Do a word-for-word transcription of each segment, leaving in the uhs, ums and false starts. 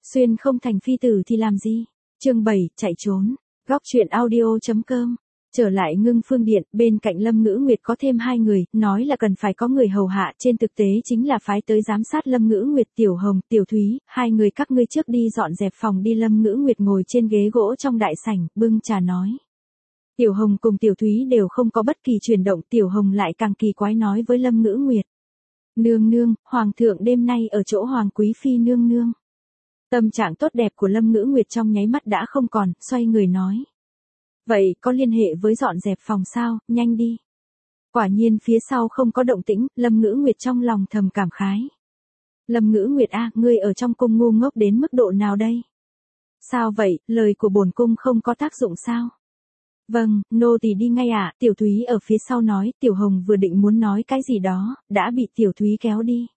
Xuyên không thành phi tử thì làm gì? Chương bảy, chạy trốn. Góc truyện audio.com. Trở lại Ngưng Phương Điện, bên cạnh Lâm Ngữ Nguyệt có thêm hai người, nói là cần phải có người hầu hạ, trên thực tế chính là phái tới giám sát Lâm Ngữ Nguyệt. Tiểu Hồng, Tiểu Thúy, hai người các ngươi trước đi dọn dẹp phòng đi. Lâm Ngữ Nguyệt ngồi trên ghế gỗ trong đại sảnh, bưng trà nói. Tiểu Hồng cùng Tiểu Thúy đều không có bất kỳ chuyển động, Tiểu Hồng lại càng kỳ quái nói với Lâm Ngữ Nguyệt. Nương nương, Hoàng thượng đêm nay ở chỗ Hoàng Quý Phi nương nương. Tâm trạng tốt đẹp của Lâm Ngữ Nguyệt trong nháy mắt đã không còn, xoay người nói. Vậy có liên hệ với dọn dẹp phòng sao, nhanh đi. Quả nhiên phía sau không có động tĩnh, Lâm Ngữ Nguyệt trong lòng thầm cảm khái. Lâm Ngữ Nguyệt a, ngươi ở trong cung ngu ngốc đến mức độ nào đây? Sao vậy, lời của bổn cung không có tác dụng sao? Vâng, nô tỳ đi ngay ạ. Tiểu Thúy ở phía sau nói. Tiểu Hồng vừa định muốn nói cái gì đó, đã bị Tiểu Thúy kéo đi.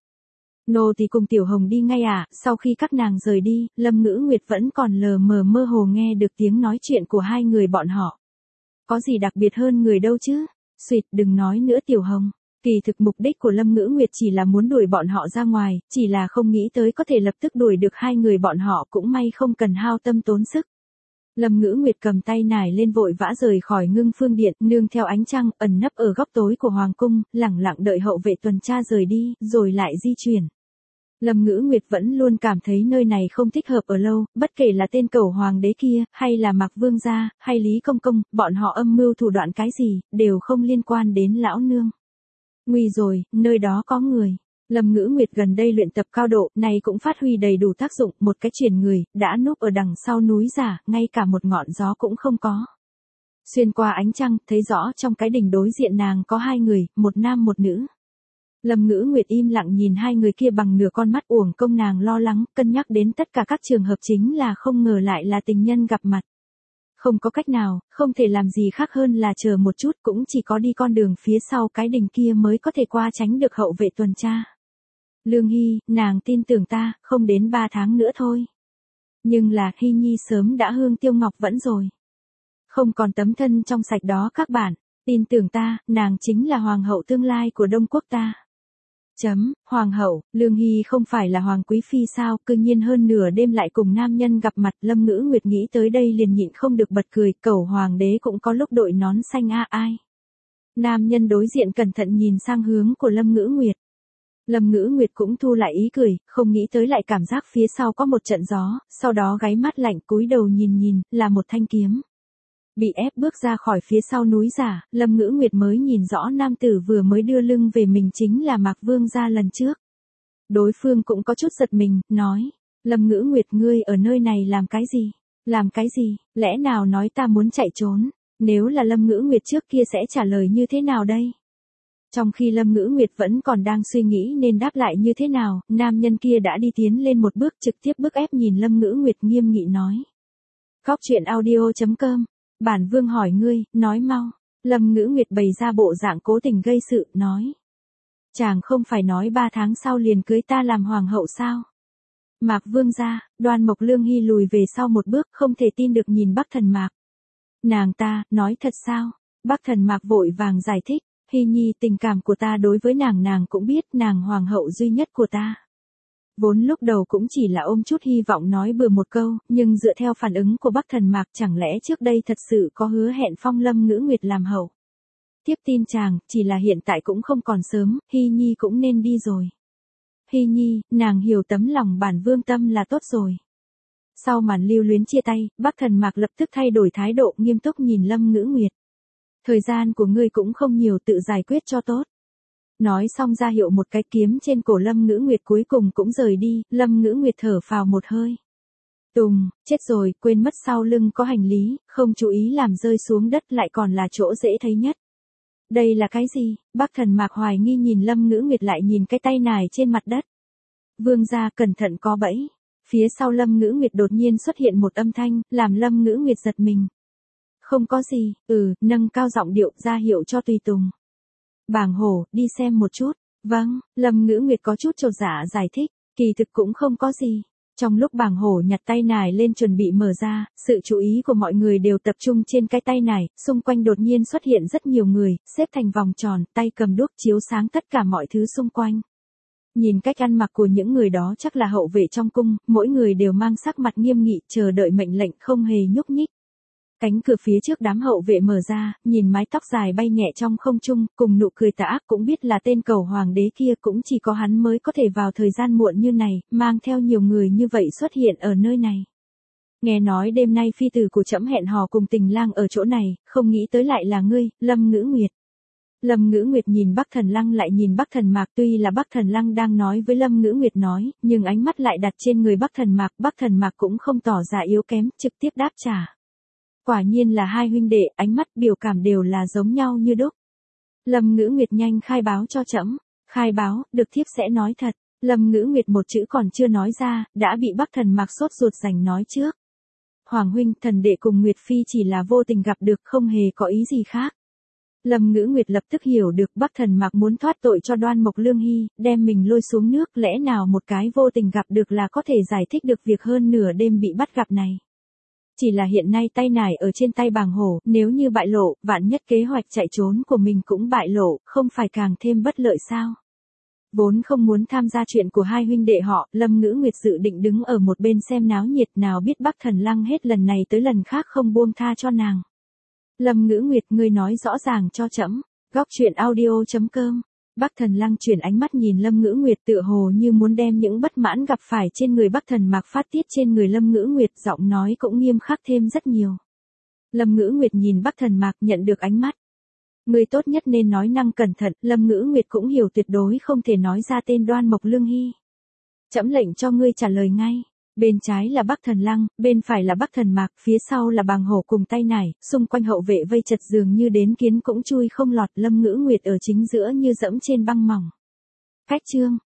Nô tỳ cùng Tiểu Hồng đi ngay ạ. Sau khi các nàng rời đi, Lâm Ngữ Nguyệt vẫn còn lờ mờ mơ hồ nghe được tiếng nói chuyện của hai người bọn họ. Có gì đặc biệt hơn người đâu chứ? Xuyệt, đừng nói nữa Tiểu Hồng. Kỳ thực mục đích của Lâm Ngữ Nguyệt chỉ là muốn đuổi bọn họ ra ngoài, chỉ là không nghĩ tới có thể lập tức đuổi được hai người bọn họ, cũng may không cần hao tâm tốn sức. Lâm Ngữ Nguyệt cầm tay nải lên vội vã rời khỏi Ngưng Phương Điện, nương theo ánh trăng, ẩn nấp ở góc tối của Hoàng cung, lẳng lặng đợi hậu vệ tuần tra rời đi, rồi lại di chuyển. Lâm Ngữ Nguyệt vẫn luôn cảm thấy nơi này không thích hợp ở lâu, bất kể là tên cẩu hoàng đế kia, hay là Mạc Vương gia, hay Lý Công Công, bọn họ âm mưu thủ đoạn cái gì, đều không liên quan đến lão nương. Nguy rồi, nơi đó có người. Lâm Ngữ Nguyệt gần đây luyện tập cao độ, này cũng phát huy đầy đủ tác dụng, một cái chuyển người, đã núp ở đằng sau núi giả, ngay cả một ngọn gió cũng không có. Xuyên qua ánh trăng, thấy rõ trong cái đỉnh đối diện nàng có hai người, một nam một nữ. Lâm Ngữ Nguyệt im lặng nhìn hai người kia bằng nửa con mắt, uổng công nàng lo lắng, cân nhắc đến tất cả các trường hợp chính là không ngờ lại là tình nhân gặp mặt. Không có cách nào, không thể làm gì khác hơn là chờ một chút, cũng chỉ có đi con đường phía sau cái đỉnh kia mới có thể qua tránh được hậu vệ tuần tra. Lương Hy, nàng tin tưởng ta, không đến ba tháng nữa thôi. Nhưng là Hy Nhi sớm đã hương tiêu ngọc vẫn rồi. Không còn tấm thân trong sạch đó các bạn, tin tưởng ta, nàng chính là hoàng hậu tương lai của Đông Quốc ta. Chấm, hoàng hậu, Lương Hy không phải là Hoàng Quý Phi sao, cư nhiên hơn nửa đêm lại cùng nam nhân gặp mặt. Lâm Ngữ Nguyệt nghĩ tới đây liền nhịn không được bật cười, cẩu hoàng đế cũng có lúc đội nón xanh a ai. Nam nhân đối diện cẩn thận nhìn sang hướng của Lâm Ngữ Nguyệt. Lâm Ngữ Nguyệt cũng thu lại ý cười, không nghĩ tới lại cảm giác phía sau có một trận gió, sau đó gáy mắt lạnh cúi đầu nhìn nhìn, là một thanh kiếm. Bị ép bước ra khỏi phía sau núi giả, Lâm Ngữ Nguyệt mới nhìn rõ nam tử vừa mới đưa lưng về mình chính là Mạc Vương gia lần trước. Đối phương cũng có chút giật mình, nói, Lâm Ngữ Nguyệt ngươi ở nơi này làm cái gì? Làm cái gì? Lẽ nào nói ta muốn chạy trốn? Nếu là Lâm Ngữ Nguyệt trước kia sẽ trả lời như thế nào đây? Trong khi Lâm Ngữ Nguyệt vẫn còn đang suy nghĩ nên đáp lại như thế nào, nam nhân kia đã đi tiến lên một bước trực tiếp bức ép nhìn Lâm Ngữ Nguyệt nghiêm nghị nói. Góc truyện audio.com. Bản vương hỏi ngươi, nói mau. Lâm Ngữ Nguyệt bày ra bộ dạng cố tình gây sự, nói. Chàng không phải nói ba tháng sau liền cưới ta làm hoàng hậu sao? Mạc Vương gia, Đoan Mộc Lương Hy lùi về sau một bước, không thể tin được nhìn Bắc Thần Mạc. Nàng ta, nói thật sao? Bắc Thần Mạc vội vàng giải thích. Hy Nhi, tình cảm của ta đối với nàng nàng cũng biết, nàng hoàng hậu duy nhất của ta. Vốn lúc đầu cũng chỉ là ôm chút hy vọng nói bừa một câu, nhưng dựa theo phản ứng của Bắc Thần Mạc chẳng lẽ trước đây thật sự có hứa hẹn phong Lâm Ngữ Nguyệt làm hậu. Tiếp tin chàng, chỉ là hiện tại cũng không còn sớm, Hy Nhi cũng nên đi rồi. Hy Nhi, nàng hiểu tấm lòng bản vương tâm là tốt rồi. Sau màn lưu luyến chia tay, Bắc Thần Mạc lập tức thay đổi thái độ, nghiêm túc nhìn Lâm Ngữ Nguyệt. Thời gian của ngươi cũng không nhiều, tự giải quyết cho tốt. Nói xong ra hiệu một cái kiếm trên cổ Lâm Ngữ Nguyệt, cuối cùng cũng rời đi. Lâm Ngữ Nguyệt thở phào một hơi. Tùng, chết rồi, quên mất sau lưng có hành lý, không chú ý làm rơi xuống đất lại còn là chỗ dễ thấy nhất. Đây là cái gì? Bắc Thần Mạc hoài nghi nhìn Lâm Ngữ Nguyệt lại nhìn cái tay nải trên mặt đất. Vương gia cẩn thận có bẫy. Phía sau Lâm Ngữ Nguyệt đột nhiên xuất hiện một âm thanh, làm Lâm Ngữ Nguyệt giật mình. Không có gì, ừ, nâng cao giọng điệu ra hiệu cho tùy tùng. Bàng hổ, đi xem một chút. Vâng, Lâm Ngữ Nguyệt có chút chột dạ giải thích, kỳ thực cũng không có gì. Trong lúc bàng hổ nhặt tay nải lên chuẩn bị mở ra, sự chú ý của mọi người đều tập trung trên cái tay nải, xung quanh đột nhiên xuất hiện rất nhiều người, xếp thành vòng tròn, tay cầm đuốc chiếu sáng tất cả mọi thứ xung quanh. Nhìn cách ăn mặc của những người đó chắc là hậu vệ trong cung, mỗi người đều mang sắc mặt nghiêm nghị chờ đợi mệnh lệnh không hề nhúc nhích. Cánh cửa phía trước đám hậu vệ mở ra, nhìn mái tóc dài bay nhẹ trong không trung, cùng nụ cười tà ác cũng biết là tên cầu hoàng đế kia cũng chỉ có hắn mới có thể vào thời gian muộn như này, mang theo nhiều người như vậy xuất hiện ở nơi này. Nghe nói đêm nay phi tử của trẫm hẹn hò cùng tình lang ở chỗ này, không nghĩ tới lại là ngươi, Lâm Ngữ Nguyệt. Lâm Ngữ Nguyệt nhìn Bắc Thần Lăng lại nhìn Bắc Thần Mạc, tuy là Bắc Thần Lăng đang nói với Lâm Ngữ Nguyệt nói, nhưng ánh mắt lại đặt trên người Bắc Thần Mạc, Bắc Thần Mạc cũng không tỏ ra yếu kém, trực tiếp đáp trả. Quả nhiên là hai huynh đệ, ánh mắt biểu cảm đều là giống nhau như đúc. Lâm Ngữ Nguyệt nhanh khai báo cho trẫm. Khai báo, được thiếp sẽ nói thật. Lâm Ngữ Nguyệt một chữ còn chưa nói ra, đã bị Bắc Thần Mạc sốt ruột giành nói trước. Hoàng huynh, thần đệ cùng Nguyệt phi chỉ là vô tình gặp được, không hề có ý gì khác. Lâm Ngữ Nguyệt lập tức hiểu được Bắc Thần Mạc muốn thoát tội cho Đoan Mộc Lương Hy, đem mình lôi xuống nước, lẽ nào một cái vô tình gặp được là có thể giải thích được việc hơn nửa đêm bị bắt gặp này. Chỉ là hiện nay tay nải ở trên tay bàng hổ, nếu như bại lộ, vạn nhất kế hoạch chạy trốn của mình cũng bại lộ, không phải càng thêm bất lợi sao? Vốn không muốn tham gia chuyện của hai huynh đệ họ, Lâm Ngữ Nguyệt dự định đứng ở một bên xem náo nhiệt, nào biết Bắc Thần Lăng hết lần này tới lần khác không buông tha cho nàng. Lâm Ngữ Nguyệt, ngươi nói rõ ràng cho trẫm. Góc truyện audio chấm com. Bắc Thần Lăng chuyển ánh mắt nhìn Lâm Ngữ Nguyệt, tựa hồ như muốn đem những bất mãn gặp phải trên người Bắc Thần Mạc phát tiết trên người Lâm Ngữ Nguyệt, giọng nói cũng nghiêm khắc thêm rất nhiều. Lâm Ngữ Nguyệt nhìn Bắc Thần Mạc, nhận được ánh mắt. Ngươi tốt nhất nên nói năng cẩn thận, Lâm Ngữ Nguyệt cũng hiểu tuyệt đối không thể nói ra tên Đoan Mộc Lương Hy. Trẫm lệnh cho ngươi trả lời ngay. Bên trái là Bắc Thần Lăng, bên phải là Bắc Thần Mạc, phía sau là bàng hổ cùng tay nải, xung quanh hậu vệ vây chật dường như đến kiến cũng chui không lọt, Lâm Ngữ Nguyệt ở chính giữa như dẫm trên băng mỏng. Cách chương